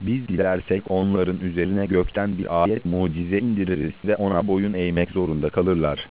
Biz dilersek onların üzerine gökten bir ayet mucize indiririz ve ona boyun eğmek zorunda kalırlar.